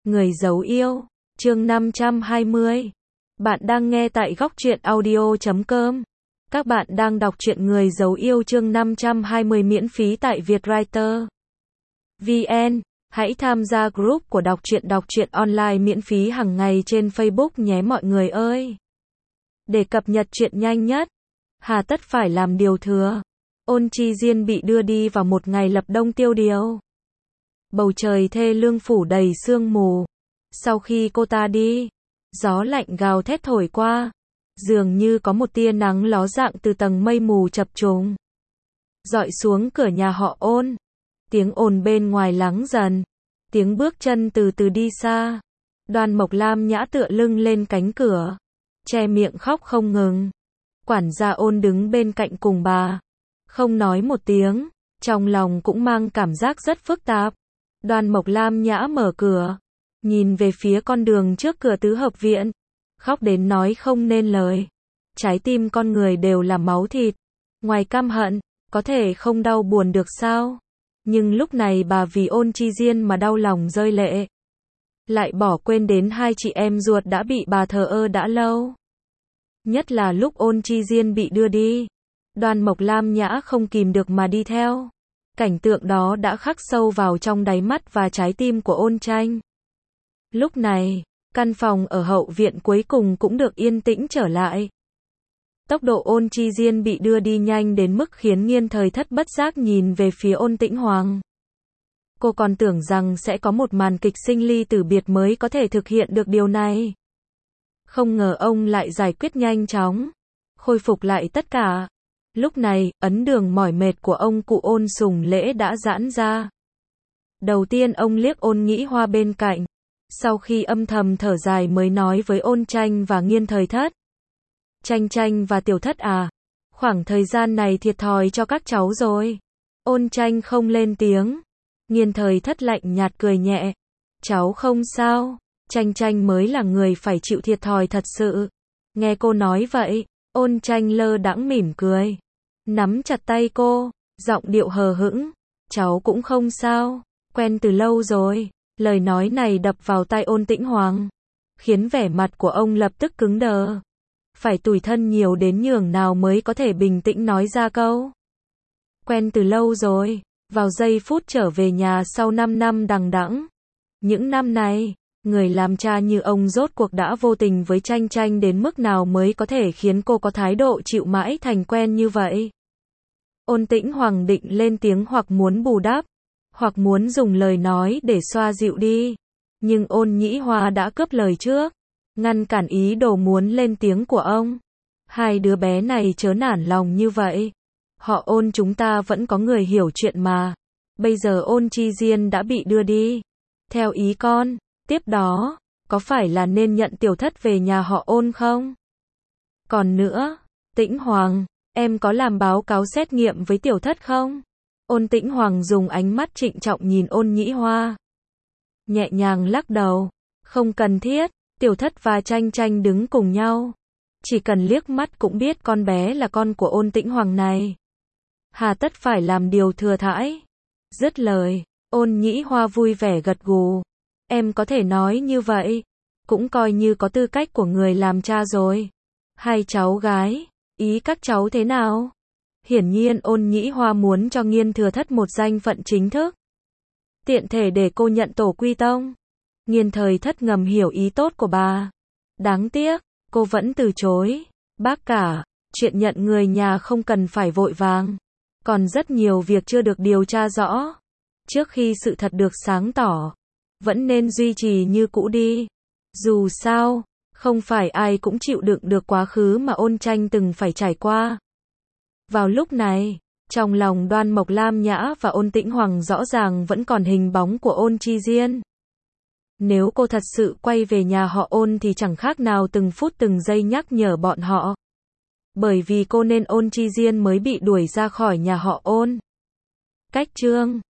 Người giấu yêu, chương 520. Bạn đang nghe tại góc truyện audio.com. Các bạn đang đọc truyện Người giấu yêu chương 520 miễn phí tại Vietwriter VN. Hãy tham gia group của đọc truyện online miễn phí hàng ngày trên Facebook nhé mọi người ơi. Để cập nhật truyện nhanh nhất, hà tất phải làm điều thừa. Ôn Chi Diên bị đưa đi vào một ngày lập đông tiêu điều. Bầu trời thê lương phủ đầy sương mù. Sau khi cô ta đi, gió lạnh gào thét thổi qua, dường như có một tia nắng ló dạng từ tầng mây mù chập trùng dọi xuống cửa nhà họ Ôn. Tiếng ồn bên ngoài lắng dần, tiếng bước chân từ từ đi xa. Đoan Mộc Lam nhã tựa lưng lên cánh cửa, che miệng khóc không ngừng. Quản gia Ôn đứng bên cạnh cùng bà, không nói một tiếng, trong lòng cũng mang cảm giác rất phức tạp. Đoan Mộc Lam nhã mở cửa, nhìn về phía con đường trước cửa tứ hợp viện, khóc đến nói không nên lời. Trái tim con người đều là máu thịt, ngoài căm hận, có thể không đau buồn được sao? Nhưng lúc này bà vì Ôn Chi Diên mà đau lòng rơi lệ. Lại bỏ quên đến hai chị em ruột đã bị bà thờ ơ đã lâu. Nhất là lúc Ôn Chi Diên bị đưa đi, Đoan Mộc Lam nhã không kìm được mà đi theo. Cảnh tượng đó đã khắc sâu vào trong đáy mắt và trái tim của Ôn Tranh. Lúc này, căn phòng ở hậu viện cuối cùng cũng được yên tĩnh trở lại. Tốc độ Ôn Chi Diên bị đưa đi nhanh đến mức khiến Nghiên Thời Thất bất giác nhìn về phía Ôn Tĩnh Hoàng. Cô còn tưởng rằng sẽ có một màn kịch sinh ly tử biệt mới có thể thực hiện được điều này. Không ngờ ông lại giải quyết nhanh chóng, khôi phục lại tất cả. Lúc này, ấn đường mỏi mệt của ông cụ Ôn Sùng Lễ đã giãn ra. Đầu tiên ông liếc Ôn Nhĩ Hoa bên cạnh, sau khi âm thầm thở dài mới nói với Ôn Tranh và Nghiên Thời Thất. Tranh Tranh và Tiểu Thất à, khoảng thời gian này thiệt thòi cho các cháu rồi. Ôn Tranh không lên tiếng. Nghiên Thời Thất lạnh nhạt cười nhẹ. Cháu không sao, Tranh Tranh mới là người phải chịu thiệt thòi thật sự. Nghe cô nói vậy, Ôn Tranh lơ đãng mỉm cười, nắm chặt tay cô, giọng điệu hờ hững. Cháu cũng không sao, quen từ lâu rồi. Lời nói này đập vào tai Ôn Tĩnh Hoàng, khiến vẻ mặt của ông lập tức cứng đờ. Phải tủi thân nhiều đến nhường nào mới có thể bình tĩnh nói ra câu quen từ lâu rồi, vào giây phút trở về nhà sau 5 năm đằng đẵng. Những năm này, người làm cha như ông rốt cuộc đã vô tình với Tranh Tranh đến mức nào mới có thể khiến cô có thái độ chịu mãi thành quen như vậy? Ôn Tĩnh Hoàng định lên tiếng hoặc muốn bù đắp, hoặc muốn dùng lời nói để xoa dịu đi. Nhưng Ôn Nhĩ Hoa đã cướp lời trước, ngăn cản ý đồ muốn lên tiếng của ông. Hai đứa bé này chớ nản lòng như vậy. Họ Ôn chúng ta vẫn có người hiểu chuyện mà. Bây giờ Ôn Chi Diên đã bị đưa đi. Theo ý con, tiếp đó, có phải là nên nhận Tiểu Thất về nhà họ Ôn không? Còn nữa, Tĩnh Hoàng, em có làm báo cáo xét nghiệm với Tiểu Thất không? Ôn Tĩnh Hoàng dùng ánh mắt trịnh trọng nhìn Ôn Nhĩ Hoa, nhẹ nhàng lắc đầu. Không cần thiết. Tiểu Thất và Tranh Tranh đứng cùng nhau, chỉ cần liếc mắt cũng biết con bé là con của Ôn Tĩnh Hoàng này. Hà tất phải làm điều thừa thãi. Dứt lời, Ôn Nhĩ Hoa vui vẻ gật gù. Em có thể nói như vậy, cũng coi như có tư cách của người làm cha rồi. Hai cháu gái, ý các cháu thế nào? Hiển nhiên Ôn Nhĩ Hoa muốn cho Nghiên Thừa Thất một danh phận chính thức, tiện thể để cô nhận tổ quy tông. Nghiên Thời Thất ngầm hiểu ý tốt của bà. Đáng tiếc, cô vẫn từ chối. Bác cả, chuyện nhận người nhà không cần phải vội vàng. Còn rất nhiều việc chưa được điều tra rõ. Trước khi sự thật được sáng tỏ, vẫn nên duy trì như cũ đi. Dù sao, không phải ai cũng chịu đựng được quá khứ mà Ôn Tranh từng phải trải qua. Vào lúc này, trong lòng Đoan Mộc Lam nhã và Ôn Tĩnh Hoàng rõ ràng vẫn còn hình bóng của Ôn Chi Diên. Nếu cô thật sự quay về nhà họ Ôn thì chẳng khác nào từng phút từng giây nhắc nhở bọn họ. Bởi vì cô nên Ôn Chi Diên mới bị đuổi ra khỏi nhà họ Ôn. Cách chương